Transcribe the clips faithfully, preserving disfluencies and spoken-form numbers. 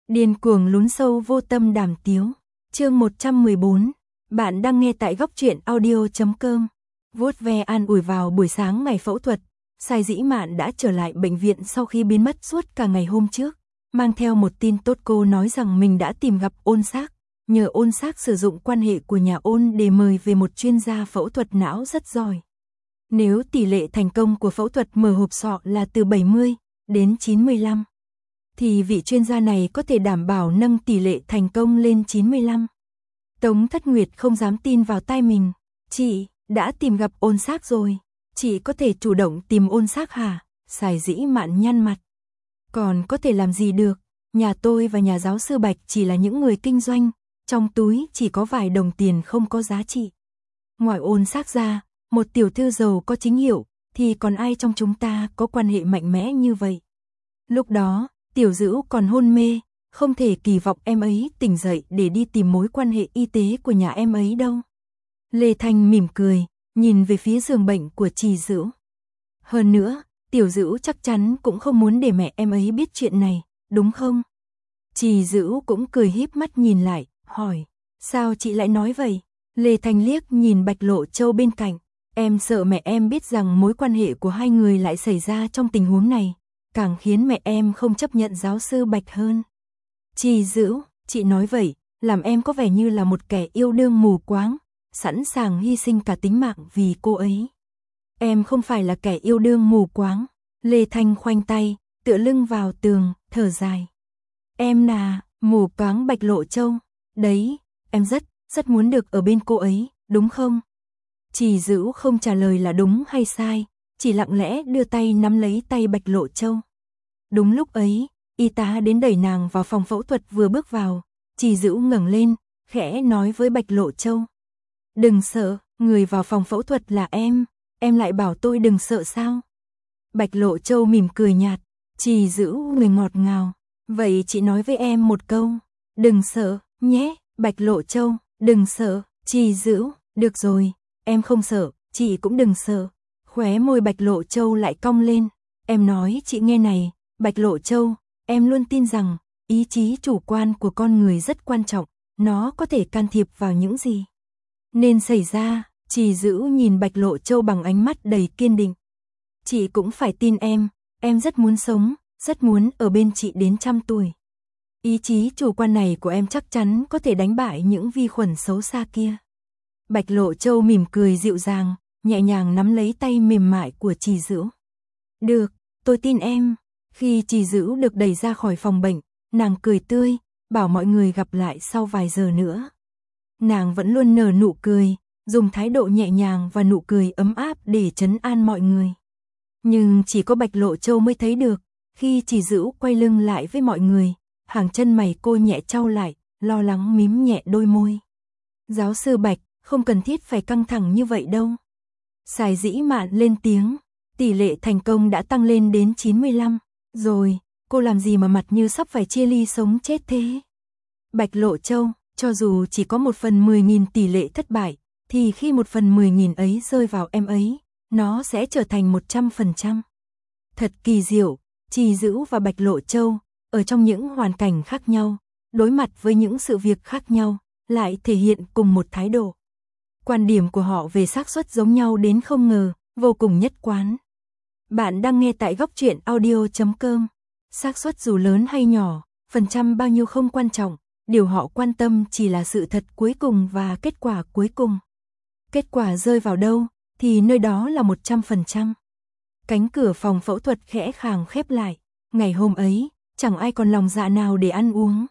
Điên cuồng lún sâu vô tâm đàm tiếu. Chương một trăm mười bốn. Bạn đang nghe tại góc truyện audio chấm com. Vuốt ve an ủi vào buổi sáng ngày phẫu thuật, Sai Dĩ Mạn đã trở lại bệnh viện sau khi biến mất suốt cả ngày hôm trước, mang theo một tin tốt. Cô nói rằng mình đã tìm gặp Ôn Xác, nhờ Ôn Xác sử dụng quan hệ của nhà Ôn để mời về một chuyên gia phẫu thuật não rất giỏi. Nếu tỷ lệ thành công của phẫu thuật mở hộp sọ là từ bảy mươi đến chín mươi lăm, thì vị chuyên gia này có thể đảm bảo nâng tỷ lệ thành công lên chín mươi lăm. Tống Thất Nguyệt không dám tin vào tai mình. Chị đã tìm gặp Ôn Xác rồi. Chị có thể chủ động tìm Ôn Xác hả? Sai Dĩ Mạn nhăn mặt. Còn có thể làm gì được? Nhà tôi và nhà giáo sư Bạch chỉ là những người kinh doanh, trong túi chỉ có vài đồng tiền không có giá trị. Ngoài Ôn Xác ra, một tiểu thư giàu có chính hiệu, thì còn ai trong chúng ta có quan hệ mạnh mẽ như vậy? Lúc đó, Tiểu Dữ còn hôn mê, không thể kỳ vọng em ấy tỉnh dậy để đi tìm mối quan hệ y tế của nhà em ấy đâu. Lê Thanh mỉm cười, nhìn về phía giường bệnh của Trì Dữ. Hơn nữa, Tiểu Dữ chắc chắn cũng không muốn để mẹ em ấy biết chuyện này, đúng không? Trì Dữ cũng cười híp mắt nhìn lại, hỏi, sao chị lại nói vậy? Lê Thanh liếc nhìn Bạch Lộ Châu bên cạnh, em sợ mẹ em biết rằng mối quan hệ của hai người lại xảy ra trong tình huống này, càng khiến mẹ em không chấp nhận giáo sư Bạch hơn. Trì Dữ, chị nói vậy, làm em có vẻ như là một kẻ yêu đương mù quáng, sẵn sàng hy sinh cả tính mạng vì cô ấy. Em không phải là kẻ yêu đương mù quáng. Lê Thanh khoanh tay, tựa lưng vào tường, thở dài. Em là mù quáng Bạch Lộ Châu. Đấy, em rất, rất muốn được ở bên cô ấy, đúng không? Trì Dữ không trả lời là đúng hay sai, chỉ lặng lẽ đưa tay nắm lấy tay Bạch Lộ Châu. Đúng lúc ấy, y tá đến đẩy nàng vào phòng phẫu thuật. Vừa bước vào, Trì Dữ ngẩng lên, khẽ nói với Bạch Lộ Châu. Đừng sợ, người vào phòng phẫu thuật là em, em lại bảo tôi đừng sợ sao? Bạch Lộ Châu mỉm cười nhạt, Trì Dữ người ngọt ngào. Vậy chị nói với em một câu, đừng sợ, nhé. Bạch Lộ Châu, đừng sợ. Trì Dữ, được rồi, em không sợ, chị cũng đừng sợ. Khóe môi Bạch Lộ Châu lại cong lên, em nói chị nghe này, Bạch Lộ Châu, em luôn tin rằng, ý chí chủ quan của con người rất quan trọng, nó có thể can thiệp vào những gì nên xảy ra. Trì Dữ nhìn Bạch Lộ Châu bằng ánh mắt đầy kiên định. Chị cũng phải tin em, em rất muốn sống, rất muốn ở bên chị đến trăm tuổi. Ý chí chủ quan này của em chắc chắn có thể đánh bại những vi khuẩn xấu xa kia. Bạch Lộ Châu mỉm cười dịu dàng, nhẹ nhàng nắm lấy tay mềm mại của Trì Dữ. Được, tôi tin em. Khi Trì Dữ được đẩy ra khỏi phòng bệnh, nàng cười tươi, bảo mọi người gặp lại sau vài giờ nữa. Nàng vẫn luôn nở nụ cười, dùng thái độ nhẹ nhàng và nụ cười ấm áp để trấn an mọi người. Nhưng chỉ có Bạch Lộ Châu mới thấy được, khi Trì Dữ quay lưng lại với mọi người, hàng chân mày cô nhẹ chau lại, lo lắng mím nhẹ đôi môi. Giáo sư Bạch, không cần thiết phải căng thẳng như vậy đâu. Sai Dĩ Mạn lên tiếng, tỷ lệ thành công đã tăng lên đến chín mươi lăm. Rồi, cô làm gì mà mặt như sắp phải chia ly sống chết thế? Bạch Lộ Châu, cho dù chỉ có một phần mười nghìn tỷ lệ thất bại, thì khi một phần mười nghìn ấy rơi vào em ấy, nó sẽ trở thành một trăm phần trăm. Thật kỳ diệu, Trì Dữ và Bạch Lộ Châu, ở trong những hoàn cảnh khác nhau, đối mặt với những sự việc khác nhau, lại thể hiện cùng một thái độ. Quan điểm của họ về xác suất giống nhau đến không ngờ, vô cùng nhất quán. Bạn đang nghe tại góc truyện audio chấm com. Xác suất dù lớn hay nhỏ, phần trăm bao nhiêu không quan trọng, điều họ quan tâm chỉ là sự thật cuối cùng và kết quả cuối cùng. Kết quả rơi vào đâu, thì nơi đó là một trăm phần trăm. Cánh cửa phòng phẫu thuật khẽ khàng khép lại. Ngày hôm ấy, chẳng ai còn lòng dạ nào để ăn uống.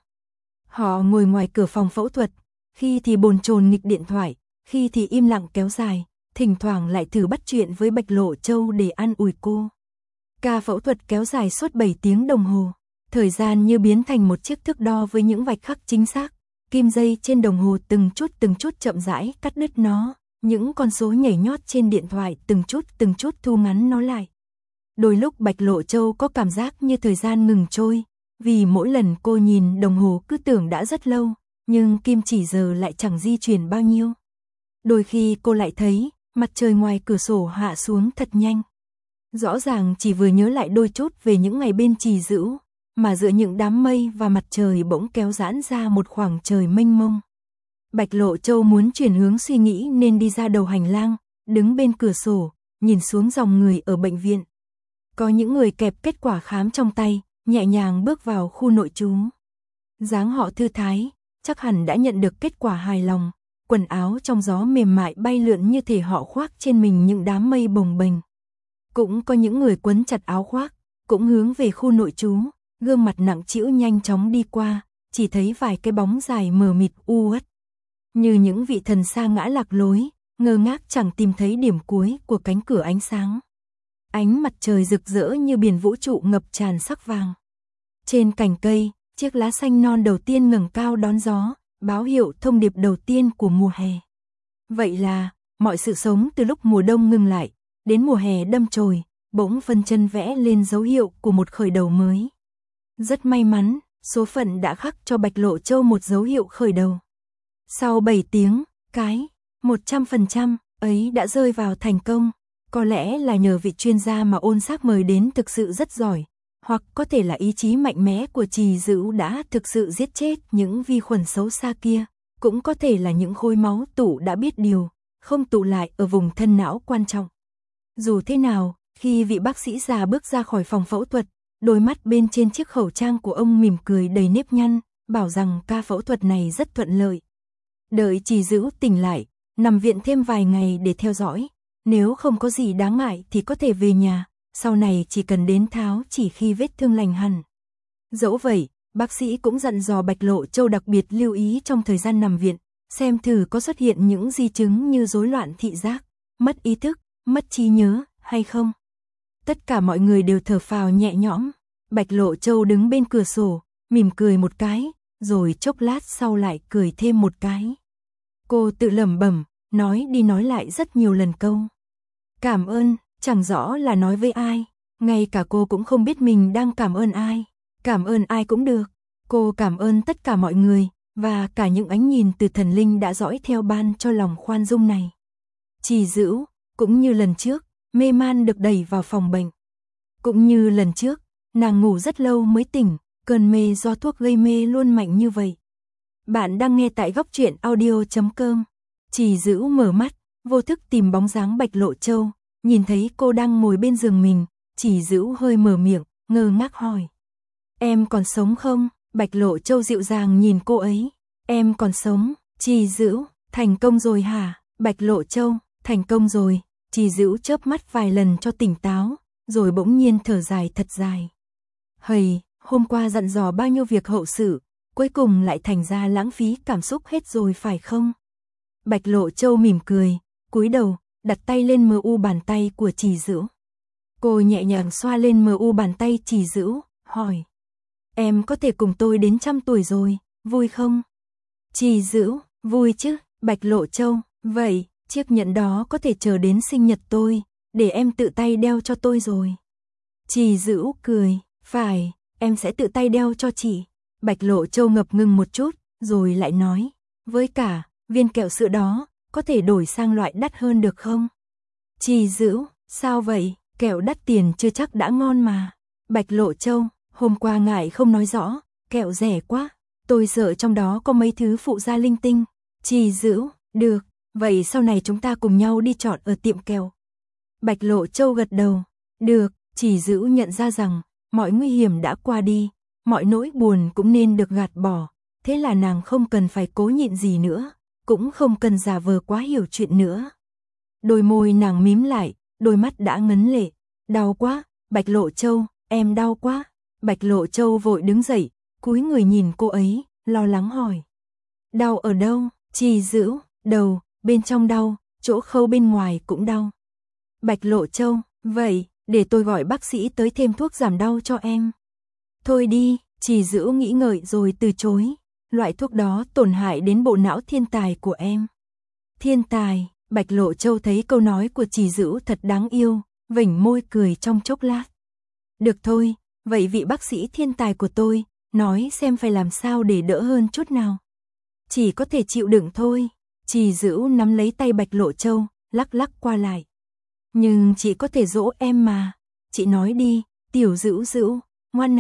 Họ ngồi ngoài cửa phòng phẫu thuật, khi thì bồn chồn nghịch điện thoại, khi thì im lặng kéo dài, thỉnh thoảng lại thử bắt chuyện với Bạch Lộ Châu để an ủi cô. Ca phẫu thuật kéo dài suốt bảy tiếng đồng hồ, thời gian như biến thành một chiếc thước đo với những vạch khắc chính xác, kim dây trên đồng hồ từng chút từng chút chậm rãi cắt đứt nó, những con số nhảy nhót trên điện thoại từng chút từng chút thu ngắn nó lại. Đôi lúc Bạch Lộ Châu có cảm giác như thời gian ngừng trôi, vì mỗi lần cô nhìn đồng hồ cứ tưởng đã rất lâu, nhưng kim chỉ giờ lại chẳng di chuyển bao nhiêu. Đôi khi cô lại thấy, mặt trời ngoài cửa sổ hạ xuống thật nhanh. Rõ ràng chỉ vừa nhớ lại đôi chút về những ngày bên Trì Dữ, mà giữa những đám mây và mặt trời bỗng kéo giãn ra một khoảng trời mênh mông. Bạch Lộ Châu muốn chuyển hướng suy nghĩ nên đi ra đầu hành lang, đứng bên cửa sổ, nhìn xuống dòng người ở bệnh viện. Có những người kẹp kết quả khám trong tay, nhẹ nhàng bước vào khu nội trú. Dáng họ thư thái, chắc hẳn đã nhận được kết quả hài lòng, quần áo trong gió mềm mại bay lượn như thể họ khoác trên mình những đám mây bồng bềnh. Cũng có những người quấn chặt áo khoác, cũng hướng về khu nội trú, gương mặt nặng trĩu nhanh chóng đi qua, chỉ thấy vài cái bóng dài mờ mịt u uất. Như những vị thần sa ngã lạc lối, ngơ ngác chẳng tìm thấy điểm cuối của cánh cửa ánh sáng. Ánh mặt trời rực rỡ như biển vũ trụ ngập tràn sắc vàng. Trên cành cây, chiếc lá xanh non đầu tiên ngẩng cao đón gió, báo hiệu thông điệp đầu tiên của mùa hè. Vậy là, mọi sự sống từ lúc mùa đông ngừng lại, đến mùa hè đâm chồi, bỗng phân chân vẽ lên dấu hiệu của một khởi đầu mới. Rất may mắn, số phận đã khắc cho Bạch Lộ Châu một dấu hiệu khởi đầu. Sau bảy tiếng, cái một trăm phần trăm ấy đã rơi vào thành công. Có lẽ là nhờ vị chuyên gia mà Ôn Xác mời đến thực sự rất giỏi, hoặc có thể là ý chí mạnh mẽ của Trì Dữ đã thực sự giết chết những vi khuẩn xấu xa kia, cũng có thể là những khối máu tụ đã biết điều, không tụ lại ở vùng thân não quan trọng. Dù thế nào, khi vị bác sĩ già bước ra khỏi phòng phẫu thuật, đôi mắt bên trên chiếc khẩu trang của ông mỉm cười đầy nếp nhăn, bảo rằng ca phẫu thuật này rất thuận lợi. Đợi Trì Dữ tỉnh lại, nằm viện thêm vài ngày để theo dõi. Nếu không có gì đáng ngại thì có thể về nhà, sau này chỉ cần đến tháo chỉ khi vết thương lành hẳn. Dẫu vậy, bác sĩ cũng dặn dò Bạch Lộ Châu đặc biệt lưu ý trong thời gian nằm viện, xem thử có xuất hiện những di chứng như rối loạn thị giác, mất ý thức, mất trí nhớ hay không. Tất cả mọi người đều thở phào nhẹ nhõm. Bạch Lộ Châu đứng bên cửa sổ, mỉm cười một cái, rồi chốc lát sau lại cười thêm một cái. Cô tự lẩm bẩm, nói đi nói lại rất nhiều lần câu cảm ơn, chẳng rõ là nói với ai, ngay cả cô cũng không biết mình đang cảm ơn ai. Cảm ơn ai cũng được, cô cảm ơn tất cả mọi người, và cả những ánh nhìn từ thần linh đã dõi theo ban cho lòng khoan dung này. Trì Dữ, cũng như lần trước, mê man được đẩy vào phòng bệnh. Cũng như lần trước, nàng ngủ rất lâu mới tỉnh, cơn mê do thuốc gây mê luôn mạnh như vậy. Bạn đang nghe tại góc truyện audio chấm com. Trì Dữ mở mắt, vô thức tìm bóng dáng Bạch Lộ Châu, nhìn thấy cô đang ngồi bên giường mình, Trì Dữ hơi mở miệng, ngơ ngác hỏi. Em còn sống không? Bạch Lộ Châu dịu dàng nhìn cô ấy. Em còn sống. Trì Dữ, thành công rồi hả? Bạch Lộ Châu, thành công rồi. Trì Dữ chớp mắt vài lần cho tỉnh táo, rồi bỗng nhiên thở dài thật dài. Hầy, hôm qua dặn dò bao nhiêu việc hậu sự, cuối cùng lại thành ra lãng phí cảm xúc hết rồi phải không? Bạch Lộ Châu mỉm cười, cúi đầu, đặt tay lên mờ u bàn tay của Trì Dữ. Cô nhẹ nhàng xoa lên mờ u bàn tay Trì Dữ, hỏi. Em có thể cùng tôi đến trăm tuổi rồi, vui không? Trì Dữ, vui chứ. Bạch Lộ Châu, vậy, chiếc nhẫn đó có thể chờ đến sinh nhật tôi, để em tự tay đeo cho tôi rồi. Trì Dữ cười, phải, em sẽ tự tay đeo cho chị. Bạch Lộ Châu ngập ngừng một chút, rồi lại nói, với cả, viên kẹo sữa đó, có thể đổi sang loại đắt hơn được không? Trì Dữ, sao vậy, kẹo đắt tiền chưa chắc đã ngon mà. Bạch Lộ Châu, hôm qua ngại không nói rõ, kẹo rẻ quá, tôi sợ trong đó có mấy thứ phụ gia linh tinh. Trì Dữ, được, vậy sau này chúng ta cùng nhau đi chọn ở tiệm kẹo. Bạch Lộ Châu gật đầu, được. Trì Dữ nhận ra rằng, mọi nguy hiểm đã qua đi, mọi nỗi buồn cũng nên được gạt bỏ, thế là nàng không cần phải cố nhịn gì nữa, cũng không cần giả vờ quá hiểu chuyện nữa. Đôi môi nàng mím lại, đôi mắt đã ngấn lệ, đau quá, Bạch Lộ Châu, em đau quá. Bạch Lộ Châu vội đứng dậy, cúi người nhìn cô ấy, lo lắng hỏi. Đau ở đâu? Trì Dữ, đầu, bên trong đau, chỗ khâu bên ngoài cũng đau. Bạch Lộ Châu, vậy, để tôi gọi bác sĩ tới thêm thuốc giảm đau cho em. Thôi đi, Trì Dữ nghĩ ngợi rồi từ chối, loại thuốc đó tổn hại đến bộ não thiên tài của em. Thiên tài, Bạch Lộ Châu thấy câu nói của Trì Dữ thật đáng yêu, vểnh môi cười trong chốc lát. Được thôi, vậy vị bác sĩ thiên tài của tôi, nói xem phải làm sao để đỡ hơn chút nào. Chỉ có thể chịu đựng thôi. Trì Dữ nắm lấy tay Bạch Lộ Châu, lắc lắc qua lại. Nhưng chị có thể dỗ em mà. Chị nói đi, tiểu Dữ Dữ, ngoan nào,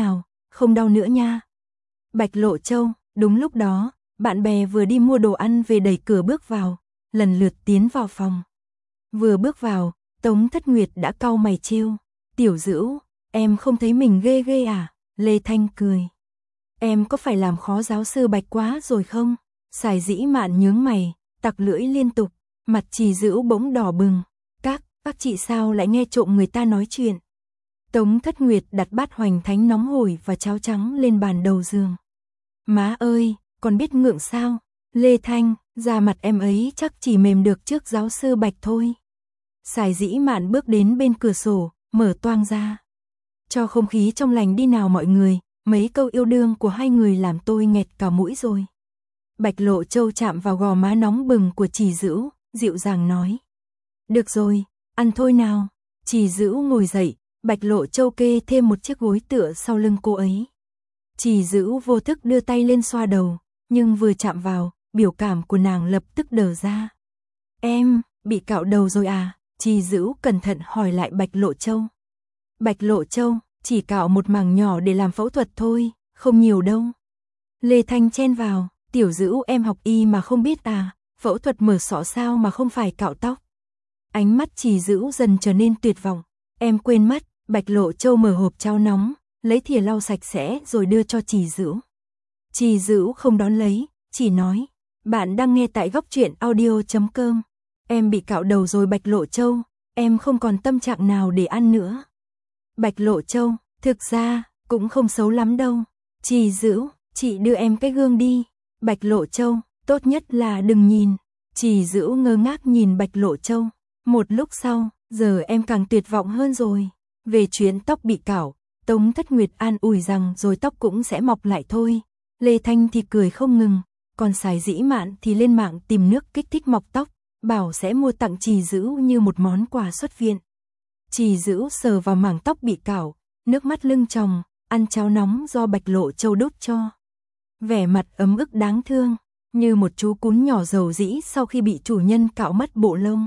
không đau nữa nha. Bạch Lộ Châu, đúng lúc đó, bạn bè vừa đi mua đồ ăn về đẩy cửa bước vào, lần lượt tiến vào phòng. Vừa bước vào, Tống Thất Nguyệt đã cau mày trêu, Tiểu Dữu, em không thấy mình ghê ghê à? Lê Thanh cười. Em có phải làm khó giáo sư Bạch quá rồi không? Sài Dĩ Mạn nhướng mày, tặc lưỡi liên tục, mặt Trì Dữu bỗng đỏ bừng. Các, các chị sao lại nghe trộm người ta nói chuyện? Tống Thất Nguyệt đặt bát hoành thánh nóng hổi và cháo trắng lên bàn đầu giường. Má ơi, còn biết ngượng sao? Lê Thanh, da mặt em ấy chắc chỉ mềm được trước giáo sư Bạch thôi. Sài Dĩ Mạn bước đến bên cửa sổ, mở toang ra. Cho không khí trong lành đi nào mọi người, mấy câu yêu đương của hai người làm tôi nghẹt cả mũi rồi. Bạch Lộ Châu chạm vào gò má nóng bừng của Trì Dữu, dịu dàng nói. Được rồi, ăn thôi nào. Trì Dữu ngồi dậy, Bạch Lộ Châu kê thêm một chiếc gối tựa sau lưng cô ấy. Trì Dữu vô thức đưa tay lên xoa đầu, nhưng vừa chạm vào, biểu cảm của nàng lập tức đờ ra. Em, bị cạo đầu rồi à? Trì Dữu cẩn thận hỏi lại Bạch Lộ Châu. Bạch Lộ Châu, chỉ cạo một mảng nhỏ để làm phẫu thuật thôi, không nhiều đâu. Lê Thanh chen vào, Tiểu Dữu em học y mà không biết à, phẫu thuật mở sọ sao mà không phải cạo tóc. Ánh mắt Trì Dữu dần trở nên tuyệt vọng, em quên mất. Bạch Lộ Châu mở hộp cháo nóng, lấy thìa lau sạch sẽ rồi đưa cho Trì Dữu. Trì Dữu không đón lấy, chỉ nói, bạn đang nghe tại góc truyện audio chấm com. Em bị cạo đầu rồi Bạch Lộ Châu, em không còn tâm trạng nào để ăn nữa. Bạch Lộ Châu, thực ra, cũng không xấu lắm đâu. Trì Dữu, chị đưa em cái gương đi. Bạch Lộ Châu, tốt nhất là đừng nhìn. Trì Dữu ngơ ngác nhìn Bạch Lộ Châu. Một lúc sau, giờ em càng tuyệt vọng hơn rồi. Về chuyến tóc bị cạo, Tống Thất Nguyệt an ủi rằng rồi tóc cũng sẽ mọc lại thôi. Lê Thanh thì cười không ngừng, còn Sài Dĩ Mạn thì lên mạng tìm nước kích thích mọc tóc, bảo sẽ mua tặng Trì Dữu như một món quà xuất viện. Trì Dữu sờ vào mảng tóc bị cạo, nước mắt lưng tròng, ăn cháo nóng do Bạch Lộ Châu đút cho. Vẻ mặt ấm ức đáng thương, như một chú cún nhỏ dầu dĩ sau khi bị chủ nhân cạo mất bộ lông.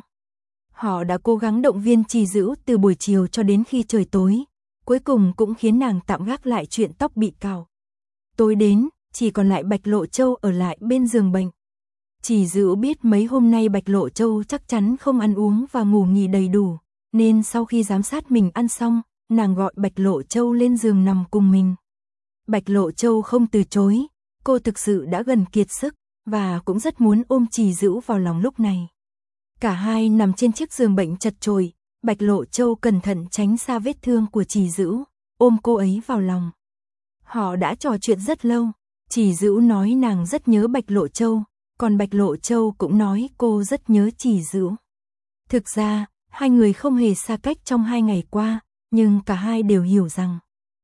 Họ đã cố gắng động viên Trì Dữu từ buổi chiều cho đến khi trời tối, cuối cùng cũng khiến nàng tạm gác lại chuyện tóc bị cạo. Tối đến, chỉ còn lại Bạch Lộ Châu ở lại bên giường bệnh. Trì Dữu biết mấy hôm nay Bạch Lộ Châu chắc chắn không ăn uống và ngủ nghỉ đầy đủ, nên sau khi giám sát mình ăn xong, nàng gọi Bạch Lộ Châu lên giường nằm cùng mình. Bạch Lộ Châu không từ chối, cô thực sự đã gần kiệt sức, và cũng rất muốn ôm Trì Dữu vào lòng lúc này. Cả hai nằm trên chiếc giường bệnh chật chội, Bạch Lộ Châu cẩn thận tránh xa vết thương của Trì Dữu, ôm cô ấy vào lòng. Họ đã trò chuyện rất lâu, Trì Dữu nói nàng rất nhớ Bạch Lộ Châu, còn Bạch Lộ Châu cũng nói cô rất nhớ Trì Dữu. Thực ra, hai người không hề xa cách trong hai ngày qua, nhưng cả hai đều hiểu rằng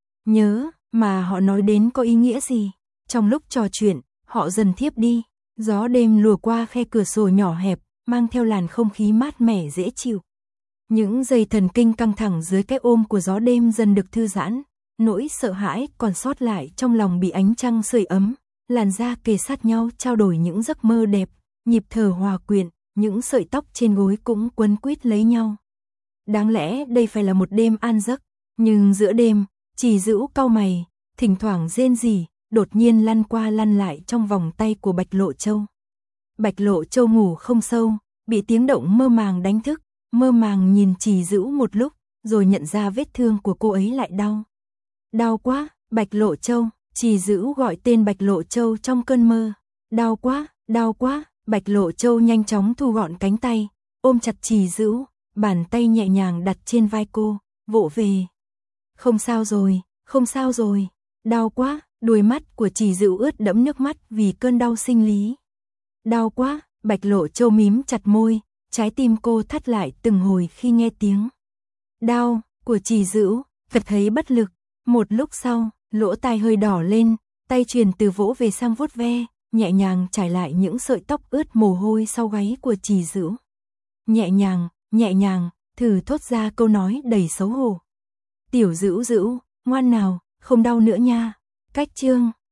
nhớ mà họ nói đến có ý nghĩa gì. Trong lúc trò chuyện, họ dần thiếp đi, gió đêm lùa qua khe cửa sổ nhỏ hẹp, mang theo làn không khí mát mẻ dễ chịu. Những dây thần kinh căng thẳng dưới cái ôm của gió đêm dần được thư giãn, nỗi sợ hãi còn sót lại trong lòng bị ánh trăng sưởi ấm, làn da kề sát nhau trao đổi những giấc mơ đẹp, nhịp thở hòa quyện, những sợi tóc trên gối cũng quấn quýt lấy nhau. Đáng lẽ đây phải là một đêm an giấc, nhưng giữa đêm, Trì Dữu cau mày, thỉnh thoảng rên rỉ, đột nhiên lăn qua lăn lại trong vòng tay của Bạch Lộ Châu. Bạch Lộ Châu ngủ không sâu, bị tiếng động mơ màng đánh thức, mơ màng nhìn Trì Dữu một lúc, rồi nhận ra vết thương của cô ấy lại đau. Đau quá, Bạch Lộ Châu, Trì Dữu gọi tên Bạch Lộ Châu trong cơn mơ. Đau quá, đau quá, Bạch Lộ Châu nhanh chóng thu gọn cánh tay, ôm chặt Trì Dữu, bàn tay nhẹ nhàng đặt trên vai cô, vỗ về. Không sao rồi, không sao rồi, đau quá, đôi mắt của Trì Dữu ướt đẫm nước mắt vì cơn đau sinh lý. Đau quá, Bạch Lộ Châu mím chặt môi, trái tim cô thắt lại từng hồi khi nghe tiếng đau của Trì Dữu, vật thấy bất lực. Một lúc sau, lỗ tai hơi đỏ lên, tay truyền từ vỗ về sang vuốt ve, nhẹ nhàng trải lại những sợi tóc ướt mồ hôi sau gáy của Trì Dữu. Nhẹ nhàng, nhẹ nhàng, thử thốt ra câu nói đầy xấu hổ. Tiểu Dữu Dữu, ngoan nào, không đau nữa nha. Cách chương